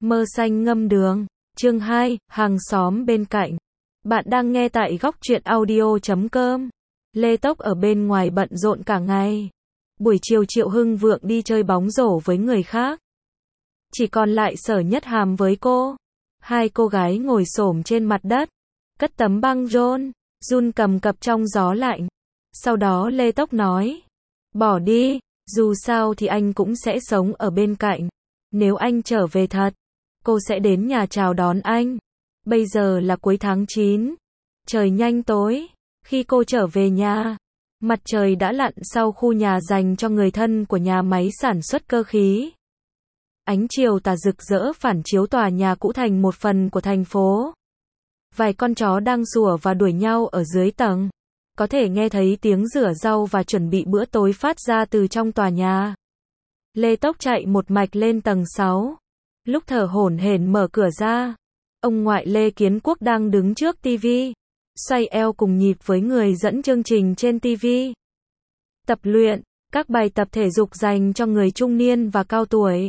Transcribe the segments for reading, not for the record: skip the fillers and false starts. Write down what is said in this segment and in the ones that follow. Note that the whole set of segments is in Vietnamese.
Mơ xanh ngâm đường. Chương 2, hàng xóm bên cạnh. Bạn đang nghe tại góc truyện audio.com. Lê Tốc ở bên ngoài bận rộn cả ngày. Buổi chiều Triệu Hưng Vượng đi chơi bóng rổ với người khác. Chỉ còn lại Sở Nhất Hàm với cô. Hai cô gái ngồi xổm trên mặt đất, cất tấm băng run cầm cập trong gió lạnh. Sau đó Lê Tốc nói, bỏ đi, dù sao thì anh cũng sẽ sống ở bên cạnh. Nếu anh trở về thật, cô sẽ đến nhà chào đón anh. Bây giờ là cuối tháng 9, trời nhanh tối. Khi cô trở về nhà, mặt trời đã lặn sau khu nhà dành cho người thân của nhà máy sản xuất cơ khí. Ánh chiều tà rực rỡ phản chiếu tòa nhà cũ thành một phần của thành phố. Vài con chó đang sủa và đuổi nhau ở dưới tầng. Có thể nghe thấy tiếng rửa rau và chuẩn bị bữa tối phát ra từ trong tòa nhà. Lê Tốc chạy một mạch lên tầng 6. Lúc thở hổn hển mở cửa ra, ông ngoại Lê Kiến Quốc đang đứng trước tivi, xoay eo cùng nhịp với người dẫn chương trình trên tivi. Tập luyện, các bài tập thể dục dành cho người trung niên và cao tuổi.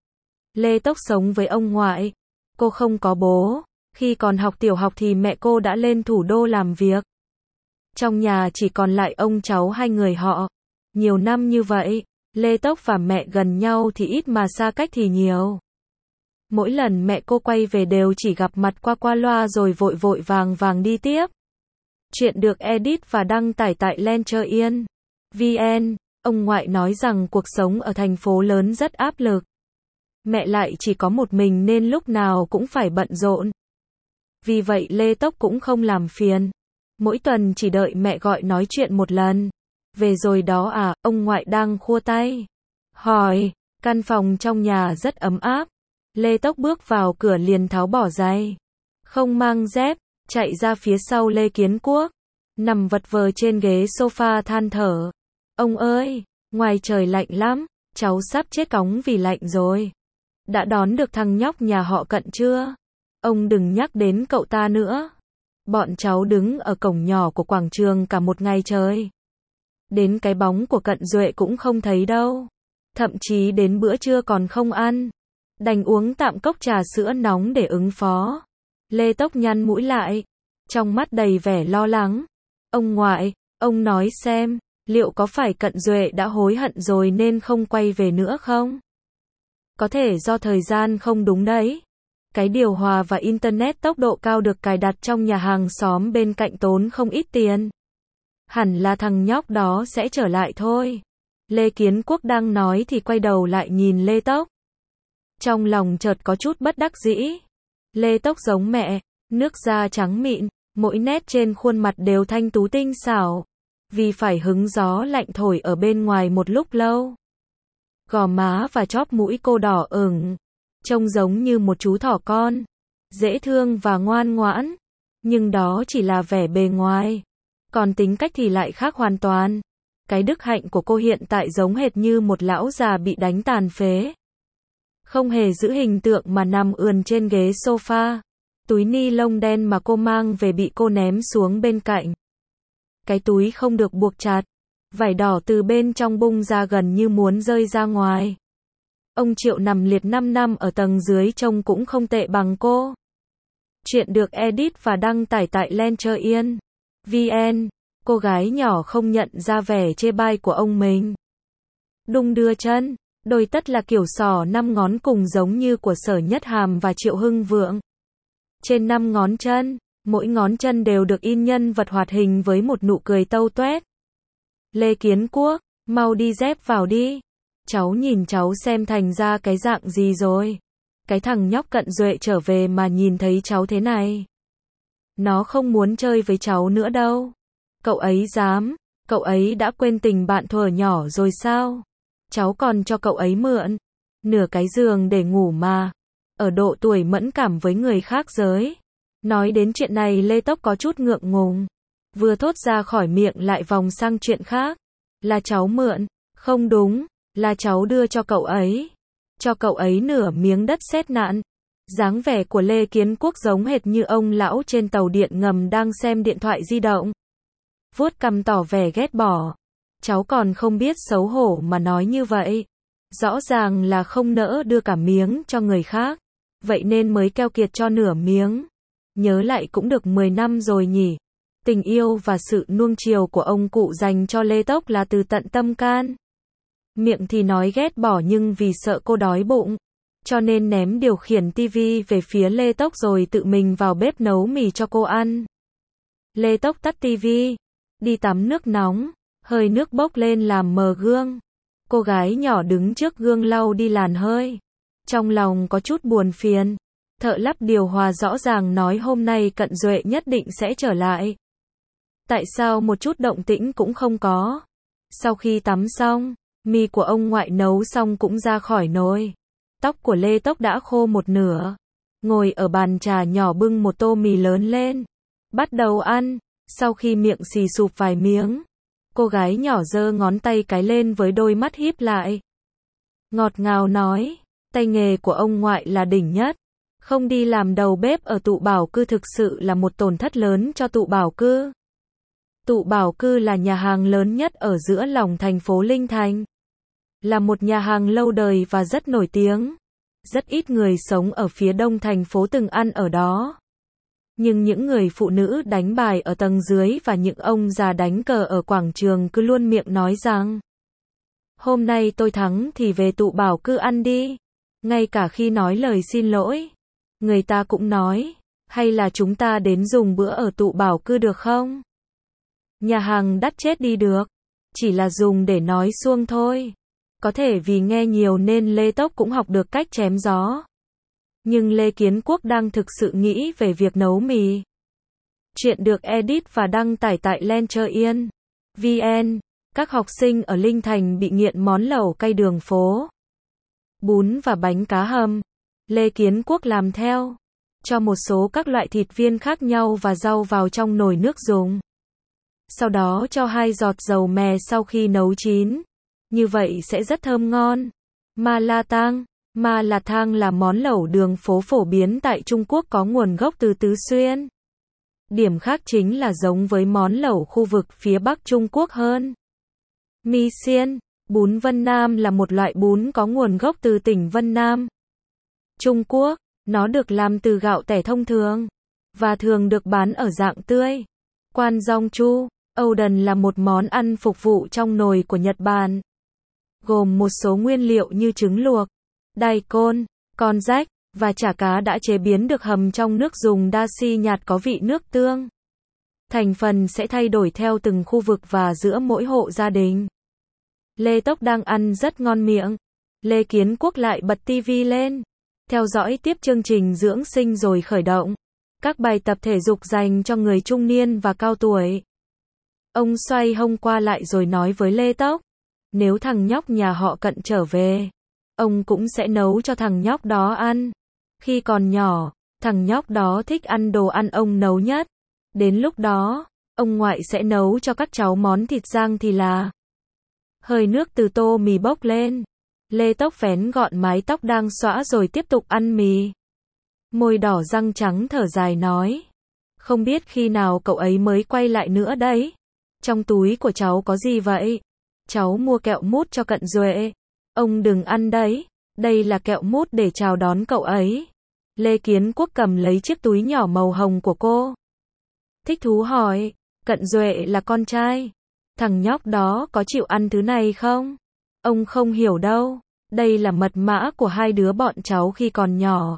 Lê Tốc sống với ông ngoại. Cô không có bố. Khi còn học tiểu học thì mẹ cô đã lên thủ đô làm việc. Trong nhà chỉ còn lại ông cháu hai người họ. Nhiều năm như vậy, Lê Tốc và mẹ gần nhau thì ít mà xa cách thì nhiều. Mỗi lần mẹ cô quay về đều chỉ gặp mặt qua loa rồi vội vội vàng đi tiếp. Chuyện được edit và đăng tải tại Lencher.vn. Ông ngoại nói rằng cuộc sống ở thành phố lớn rất áp lực. Mẹ lại chỉ có một mình nên lúc nào cũng phải bận rộn. Vì vậy Lê Tốc cũng không làm phiền. Mỗi tuần chỉ đợi mẹ gọi nói chuyện một lần. Về rồi đó à, ông ngoại đang khua tay. Hỏi, căn phòng trong nhà rất ấm áp. Lê Tốc bước vào cửa liền tháo bỏ giày. Không mang dép, chạy ra phía sau Lê Kiến Quốc. Nằm vật vờ trên ghế sofa than thở. Ông ơi, ngoài trời lạnh lắm, cháu sắp chết cóng vì lạnh rồi. Đã đón được thằng nhóc nhà họ Cận chưa? Ông đừng nhắc đến cậu ta nữa. Bọn cháu đứng ở cổng nhỏ của quảng trường cả một ngày trời. Đến cái bóng của Cận Duệ cũng không thấy đâu. Thậm chí đến bữa trưa còn không ăn. Đành uống tạm cốc trà sữa nóng để ứng phó. Lê Tốc nhăn mũi lại, trong mắt đầy vẻ lo lắng. Ông ngoại, ông nói xem, liệu có phải Cận Duệ đã hối hận rồi nên không quay về nữa không? Có thể do thời gian không đúng đấy. Cái điều hòa và internet tốc độ cao được cài đặt trong nhà hàng xóm bên cạnh tốn không ít tiền. Hẳn là thằng nhóc đó sẽ trở lại thôi. Lê Kiến Quốc đang nói thì quay đầu lại nhìn Lê Tốc. Trong lòng chợt có chút bất đắc dĩ. Lê Tốc giống mẹ, nước da trắng mịn, mỗi nét trên khuôn mặt đều thanh tú tinh xảo. Vì phải hứng gió lạnh thổi ở bên ngoài một lúc lâu. Gò má và chóp mũi cô đỏ ửng, trông giống như một chú thỏ con, dễ thương và ngoan ngoãn. Nhưng đó chỉ là vẻ bề ngoài. Còn tính cách thì lại khác hoàn toàn. Cái đức hạnh của cô hiện tại giống hệt như một lão già bị đánh tàn phế. Không hề giữ hình tượng mà nằm ườn trên ghế sofa. Túi ni lông đen mà cô mang về bị cô ném xuống bên cạnh. Cái túi không được buộc chặt. Vải đỏ từ bên trong bung ra gần như muốn rơi ra ngoài. Ông Triệu nằm liệt 5 năm ở tầng dưới trông cũng không tệ bằng cô. Chuyện được edit và đăng tải tại Lencher.vn. Cô gái nhỏ không nhận ra vẻ chê bai của ông mình. Đung đưa chân, đôi tất là kiểu sò 5 ngón cùng giống như của Sở Nhất Hàm và Triệu Hưng Vượng. Trên 5 ngón chân, mỗi ngón chân đều được in nhân vật hoạt hình với một nụ cười tâu tuét. Lê Kiến Quốc, mau đi dép vào đi. Cháu nhìn cháu xem thành ra cái dạng gì rồi. Cái thằng nhóc Cận Duệ trở về mà nhìn thấy cháu thế này. Nó không muốn chơi với cháu nữa đâu. Cậu ấy dám, cậu ấy đã quên tình bạn thuở nhỏ rồi sao? Cháu còn cho cậu ấy mượn nửa cái giường để ngủ mà. Ở độ tuổi mẫn cảm với người khác giới. Nói đến chuyện này Lê Tốc có chút ngượng ngùng. Vừa thốt ra khỏi miệng lại vòng sang chuyện khác. Là cháu mượn, không đúng, là cháu đưa cho cậu ấy. Cho cậu ấy nửa miếng đất sét nặn. Dáng vẻ của Lê Kiến Quốc giống hệt như ông lão trên tàu điện ngầm đang xem điện thoại di động. Vuốt cằm tỏ vẻ ghét bỏ. Cháu còn không biết xấu hổ mà nói như vậy. Rõ ràng là không nỡ đưa cả miếng cho người khác. vậy nên mới keo kiệt cho nửa miếng. Nhớ lại cũng được 10 năm rồi nhỉ. Tình yêu và sự nuông chiều của ông cụ dành cho Lê Tốc là từ tận tâm can. Miệng thì nói ghét bỏ nhưng vì sợ cô đói bụng, cho nên ném điều khiển tivi về phía Lê Tốc rồi tự mình vào bếp nấu mì cho cô ăn. Lê Tốc tắt tivi, đi tắm nước nóng, hơi nước bốc lên làm mờ gương. Cô gái nhỏ đứng trước gương lau đi làn hơi. Trong lòng có chút buồn phiền. Thợ lắp điều hòa rõ ràng nói hôm nay Cận Duệ nhất định sẽ trở lại. Tại sao một chút động tĩnh cũng không có? Sau khi tắm xong, mì của ông ngoại nấu xong cũng ra khỏi nồi. Tóc của Lê Tốc đã khô một nửa. Ngồi ở bàn trà nhỏ bưng một tô mì lớn lên. Bắt đầu ăn. Sau khi miệng xì sụp vài miếng, cô gái nhỏ giơ ngón tay cái lên với đôi mắt híp lại. Ngọt ngào nói, tay nghề của ông ngoại là đỉnh nhất. Không đi làm đầu bếp ở tụ bảo cư thực sự là một tổn thất lớn cho tụ bảo cư. Tụ bảo cư là nhà hàng lớn nhất ở giữa lòng thành phố Linh Thành. Là một nhà hàng lâu đời và rất nổi tiếng. Rất ít người sống ở phía đông thành phố từng ăn ở đó. Nhưng những người phụ nữ đánh bài ở tầng dưới và những ông già đánh cờ ở quảng trường cứ luôn miệng nói rằng hôm nay tôi thắng thì về tụ bảo cư ăn đi. Ngay cả khi nói lời xin lỗi, người ta cũng nói, hay là chúng ta đến dùng bữa ở tụ bảo cư được không? Nhà hàng đắt chết đi được, chỉ là dùng để nói suông thôi. Có thể vì nghe nhiều nên Lê Tốc cũng học được cách chém gió. Nhưng Lê Kiến Quốc đang thực sự nghĩ về việc nấu mì. Chuyện được edit và đăng tải tại Lencher.vn. Các học sinh ở Linh Thành bị nghiện món lẩu cay đường phố, bún và bánh cá hầm. Lê Kiến Quốc làm theo. Cho một số các loại thịt viên khác nhau và rau vào trong nồi nước dùng. Sau đó cho 2 giọt dầu mè sau khi nấu chín. Như vậy sẽ rất thơm ngon. Ma la tang là món lẩu đường phố phổ biến tại Trung Quốc có nguồn gốc từ Tứ Xuyên. Điểm khác chính là giống với món lẩu khu vực phía Bắc Trung Quốc hơn. Mì xiên, bún Vân Nam là một loại bún có nguồn gốc từ tỉnh Vân Nam, Trung Quốc. Nó được làm từ gạo tẻ thông thường và thường được bán ở dạng tươi. Quan Dong Chu, Oden là một món ăn phục vụ trong nồi của Nhật Bản, gồm một số nguyên liệu như trứng luộc, daikon, con rách và chả cá đã chế biến được hầm trong nước dùng dashi nhạt có vị nước tương. Thành phần sẽ thay đổi theo từng khu vực và giữa mỗi hộ gia đình. Lê Tốc đang ăn rất ngon miệng. Lê Kiến Quốc lại bật tivi lên, theo dõi tiếp chương trình dưỡng sinh rồi khởi động các bài tập thể dục dành cho người trung niên và cao tuổi. Ông xoay hông qua lại rồi nói với Lê Tốc, nếu thằng nhóc nhà họ Cận trở về, ông cũng sẽ nấu cho thằng nhóc đó ăn. Khi còn nhỏ, thằng nhóc đó thích ăn đồ ăn ông nấu nhất. Đến lúc đó, ông ngoại sẽ nấu cho các cháu món thịt rang thì là. Hơi nước từ tô mì bốc lên. Lê Tốc vén gọn mái tóc đang xõa rồi tiếp tục ăn mì. Môi đỏ răng trắng thở dài nói, không biết khi nào cậu ấy mới quay lại nữa đấy. Trong túi của cháu có gì vậy? Cháu mua kẹo mút cho Cận Duệ. Ông đừng ăn đấy, đây là kẹo mút để chào đón cậu ấy. Lê Kiến Quốc cầm lấy chiếc túi nhỏ màu hồng của cô. Thích thú hỏi, Cận Duệ là con trai. Thằng nhóc đó có chịu ăn thứ này không? Ông không hiểu đâu, đây là mật mã của 2 đứa bọn cháu khi còn nhỏ.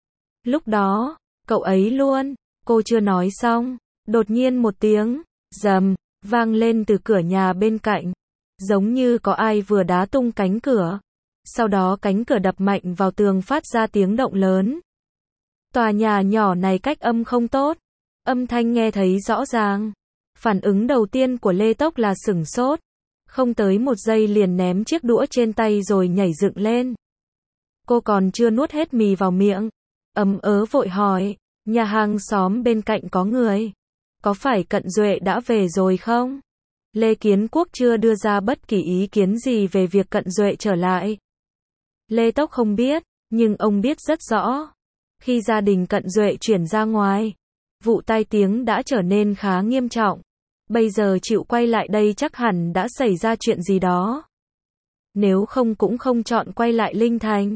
Lúc đó, cậu ấy luôn. Cô chưa nói xong, đột nhiên một tiếng rầm vang lên từ cửa nhà bên cạnh, giống như có ai vừa đá tung cánh cửa. Sau đó cánh cửa đập mạnh vào tường phát ra tiếng động lớn. Tòa nhà nhỏ này cách âm không tốt, âm thanh nghe thấy rõ ràng. Phản ứng đầu tiên của Lê Tốc là sửng sốt, không tới 1 giây liền ném chiếc đũa trên tay rồi nhảy dựng lên. Cô còn chưa nuốt hết mì vào miệng, ấm ớ vội hỏi, nhà hàng xóm bên cạnh có người, có phải Cận Duệ đã về rồi không? Lê Kiến Quốc chưa đưa ra bất kỳ ý kiến gì về việc Cận Duệ trở lại. Lê Tốc không biết, nhưng ông biết rất rõ. Khi gia đình Cận Duệ chuyển ra ngoài, vụ tai tiếng đã trở nên khá nghiêm trọng. Bây giờ chịu quay lại đây chắc hẳn đã xảy ra chuyện gì đó. Nếu không cũng không chọn quay lại Linh Thành.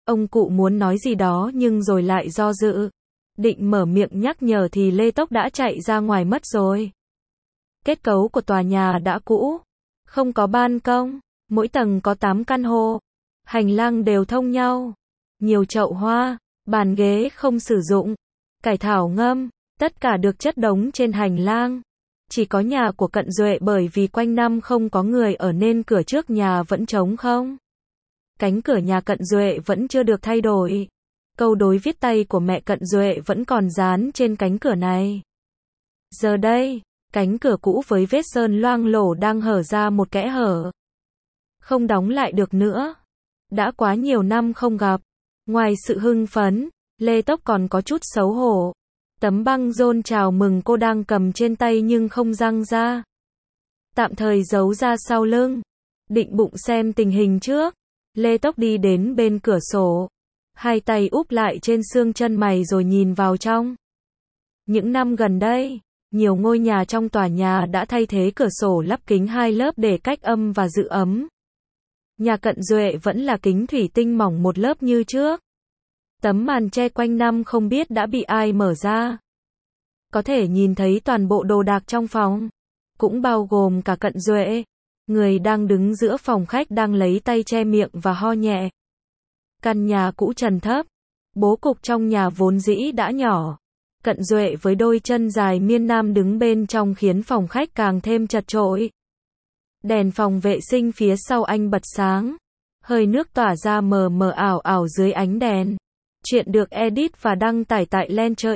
Ông cụ muốn nói gì đó nhưng rồi lại do dự. Định mở miệng nhắc nhở thì Lê Tốc đã chạy ra ngoài mất rồi. Kết cấu của tòa nhà đã cũ, không có ban công, mỗi tầng có 8 căn hộ, hành lang đều thông nhau, nhiều chậu hoa, bàn ghế không sử dụng, cải thảo ngâm, tất cả được chất đống trên hành lang. Chỉ có nhà của Cận Duệ bởi vì quanh năm không có người ở nên cửa trước nhà vẫn trống không. Cánh cửa nhà Cận Duệ vẫn chưa được thay đổi. Câu đối viết tay của mẹ Cận Duệ vẫn còn dán trên cánh cửa này. Giờ đây, cánh cửa cũ với vết sơn loang lổ đang hở ra một kẽ hở. Không đóng lại được nữa. Đã quá nhiều năm không gặp. Ngoài sự hưng phấn, Lê Tốc còn có chút xấu hổ. Tấm băng rôn chào mừng cô đang cầm trên tay nhưng không giăng ra. Tạm thời giấu ra sau lưng. Định bụng xem tình hình trước. Lê Tốc đi đến bên cửa sổ. Hai tay úp lại trên xương chân mày rồi nhìn vào trong. Những năm gần đây, nhiều ngôi nhà trong tòa nhà đã thay thế cửa sổ lắp kính 2 lớp để cách âm và giữ ấm. Nhà Cận Duệ vẫn là kính thủy tinh mỏng một lớp như trước. Tấm màn che quanh năm không biết đã bị ai mở ra. Có thể nhìn thấy toàn bộ đồ đạc trong phòng, cũng bao gồm cả Cận Duệ. Người đang đứng giữa phòng khách đang lấy tay che miệng và ho nhẹ. Căn nhà cũ trần thấp, bố cục trong nhà vốn dĩ đã nhỏ. Cận Duệ với đôi chân dài miên nam đứng bên trong khiến phòng khách càng thêm chật chội. Đèn phòng vệ sinh phía sau anh bật sáng. Hơi nước tỏa ra mờ mờ ảo ảo dưới ánh đèn. Chuyện được edit và đăng tải tại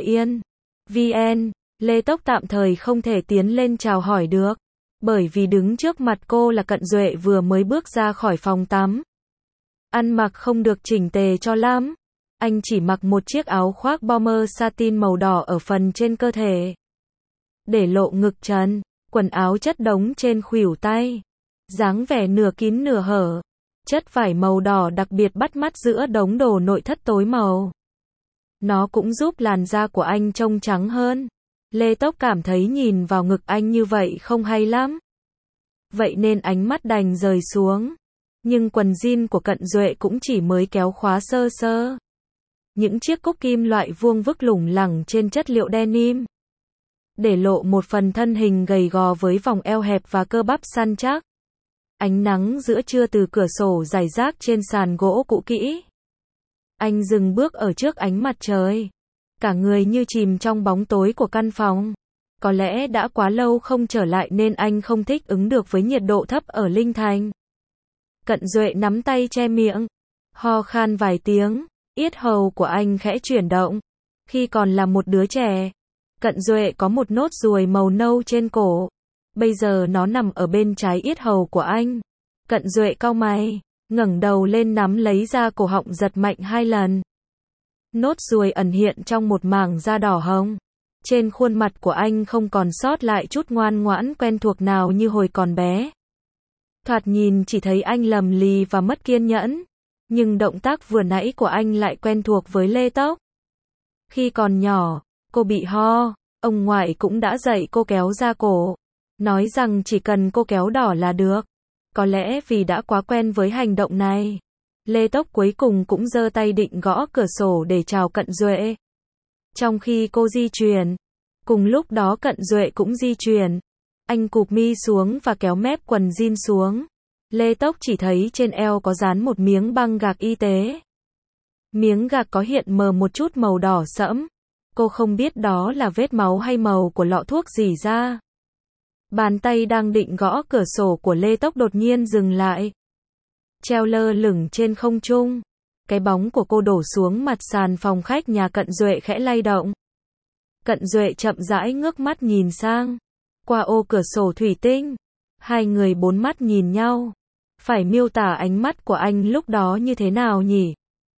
Lencher.vn. Lê Tốc tạm thời không thể tiến lên chào hỏi được. Bởi vì đứng trước mặt cô là Cận Duệ vừa mới bước ra khỏi phòng tắm. Ăn mặc không được chỉnh tề cho lắm. Anh chỉ mặc một chiếc áo khoác bomber satin màu đỏ ở phần trên cơ thể. Để lộ ngực trần, quần áo chất đống trên khuỷu tay. Dáng vẻ nửa kín nửa hở. Chất vải màu đỏ đặc biệt bắt mắt giữa đống đồ nội thất tối màu. Nó cũng giúp làn da của anh trông trắng hơn. Lê Tốc cảm thấy nhìn vào ngực anh như vậy không hay lắm. Vậy nên ánh mắt đành rời xuống. Nhưng quần jean của Cận Duệ cũng chỉ mới kéo khóa sơ sơ. Những chiếc cúc kim loại vuông vức lủng lẳng trên chất liệu denim. Để lộ một phần thân hình gầy gò với vòng eo hẹp và cơ bắp săn chắc. Ánh nắng giữa trưa từ cửa sổ rải rác trên sàn gỗ cũ kỹ. Anh dừng bước ở trước ánh mặt trời. Cả người như chìm trong bóng tối của căn phòng. Có lẽ đã quá lâu không trở lại nên anh không thích ứng được với nhiệt độ thấp ở Linh Thành. Cận Duệ nắm tay che miệng. Ho khan vài tiếng. Yết hầu của anh khẽ chuyển động. Khi còn là một đứa trẻ, Cận Duệ có một nốt ruồi màu nâu trên cổ. Bây giờ nó nằm ở bên trái yết hầu của anh. Cận Duệ cau mày, ngẩng đầu lên nắm lấy da cổ họng giật mạnh 2 lần. Nốt ruồi ẩn hiện trong một mảng da đỏ hồng. Trên khuôn mặt của anh không còn sót lại chút ngoan ngoãn quen thuộc nào như hồi còn bé. Thoạt nhìn chỉ thấy anh lầm lì và mất kiên nhẫn. Nhưng động tác vừa nãy của anh lại quen thuộc với Lê Tốc. Khi còn nhỏ, cô bị ho, ông ngoại cũng đã dạy cô kéo da cổ. Nói rằng chỉ cần cô kéo đỏ là được. Có lẽ vì đã quá quen với hành động này. Lê Tốc cuối cùng cũng giơ tay định gõ cửa sổ để chào Cận Duệ. Trong khi cô di chuyển, cùng lúc đó Cận Duệ cũng di chuyển. Anh cụp mi xuống và kéo mép quần jean xuống. Lê Tốc chỉ thấy trên eo có dán một miếng băng gạc y tế. Miếng gạc có hiện mờ một chút màu đỏ sẫm. Cô không biết đó là vết máu hay màu của lọ thuốc gì ra. Bàn tay đang định gõ cửa sổ của Lê Tốc đột nhiên dừng lại. Treo lơ lửng trên không trung. Cái bóng của cô đổ xuống mặt sàn phòng khách nhà Cận Duệ khẽ lay động. Cận Duệ chậm rãi ngước mắt nhìn sang. Qua ô cửa sổ thủy tinh. Hai người bốn mắt nhìn nhau. Phải miêu tả ánh mắt của anh lúc đó như thế nào nhỉ?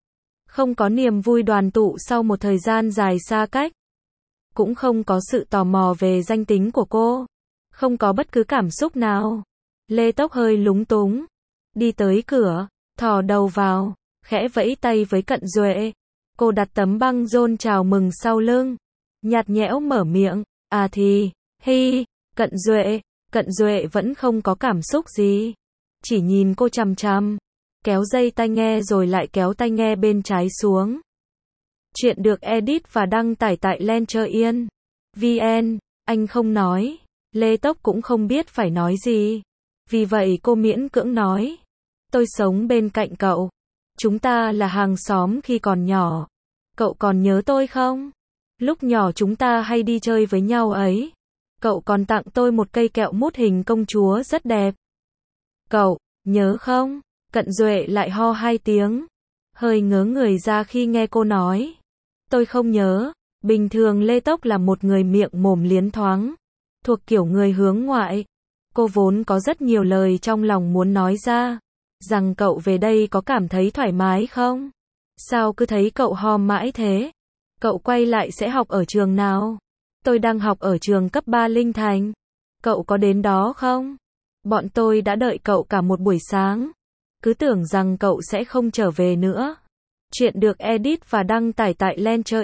Không có niềm vui đoàn tụ sau một thời gian dài xa cách. Cũng không có sự tò mò về danh tính của cô. Không có bất cứ cảm xúc nào. Lê Tốc hơi lúng túng. Đi tới cửa, thò đầu vào, khẽ vẫy tay với Cận Duệ. Cô đặt tấm băng rôn chào mừng sau lưng. Nhạt nhẽo mở miệng. À thì, hi, Cận Duệ vẫn không có cảm xúc gì. Chỉ nhìn cô chằm chằm. kéo dây tai nghe rồi lại kéo tai nghe bên trái xuống. Chuyện được edit và đăng tải tại Lencher vn. Anh không nói. Lê Tốc cũng không biết phải nói gì. Vì vậy cô miễn cưỡng nói. Tôi sống bên cạnh cậu. Chúng ta là hàng xóm khi còn nhỏ. Cậu còn nhớ tôi không? Lúc nhỏ chúng ta hay đi chơi với nhau ấy. Cậu còn tặng tôi một cây kẹo mút hình công chúa rất đẹp. Cậu, nhớ không? Cận Duệ lại ho 2 tiếng. Hơi ngớ người ra khi nghe cô nói. Tôi không nhớ. Bình thường Lê Tốc là một người miệng mồm liến thoáng. Thuộc kiểu người hướng ngoại. Cô vốn có rất nhiều lời trong lòng muốn nói ra. Rằng cậu về đây có cảm thấy thoải mái không? Sao cứ thấy cậu ho mãi thế? Cậu quay lại sẽ học ở trường nào? Tôi đang học ở trường cấp 3 Linh Thành. Cậu có đến đó không? Bọn tôi đã đợi cậu cả một buổi sáng. Cứ tưởng rằng cậu sẽ không trở về nữa. Chuyện được edit và đăng tải tại Lencher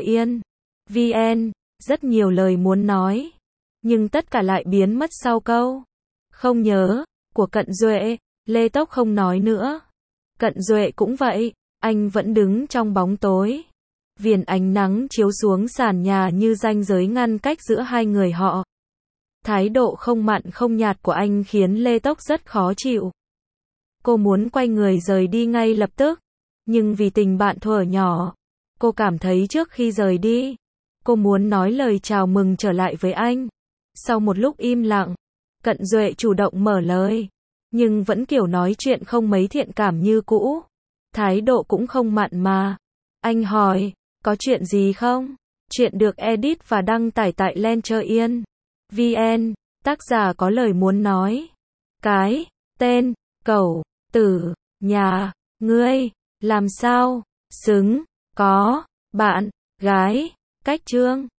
vn. Rất nhiều lời muốn nói. Nhưng tất cả lại biến mất sau câu. Không nhớ, của Cận Duệ. Lê Tốc không nói nữa. Cận Duệ cũng vậy. Anh vẫn đứng trong bóng tối. Viền ánh nắng chiếu xuống sàn nhà như ranh giới ngăn cách giữa hai người họ. Thái độ không mặn không nhạt của anh khiến Lê Tốc rất khó chịu. Cô muốn quay người rời đi ngay lập tức. Nhưng vì tình bạn thuở nhỏ, cô cảm thấy trước khi rời đi, cô muốn nói lời chào mừng trở lại với anh. Sau một lúc im lặng, Cận Duệ chủ động mở lời. Nhưng vẫn kiểu nói chuyện không mấy thiện cảm như cũ. Thái độ cũng không mặn mà. Anh hỏi, có chuyện gì không? Chuyện được edit và đăng tải tại Lencher vn. Tác giả có lời muốn nói. Cái, tên, cẩu, tử, nhà, ngươi, làm sao, xứng, có, bạn, gái, cách chương.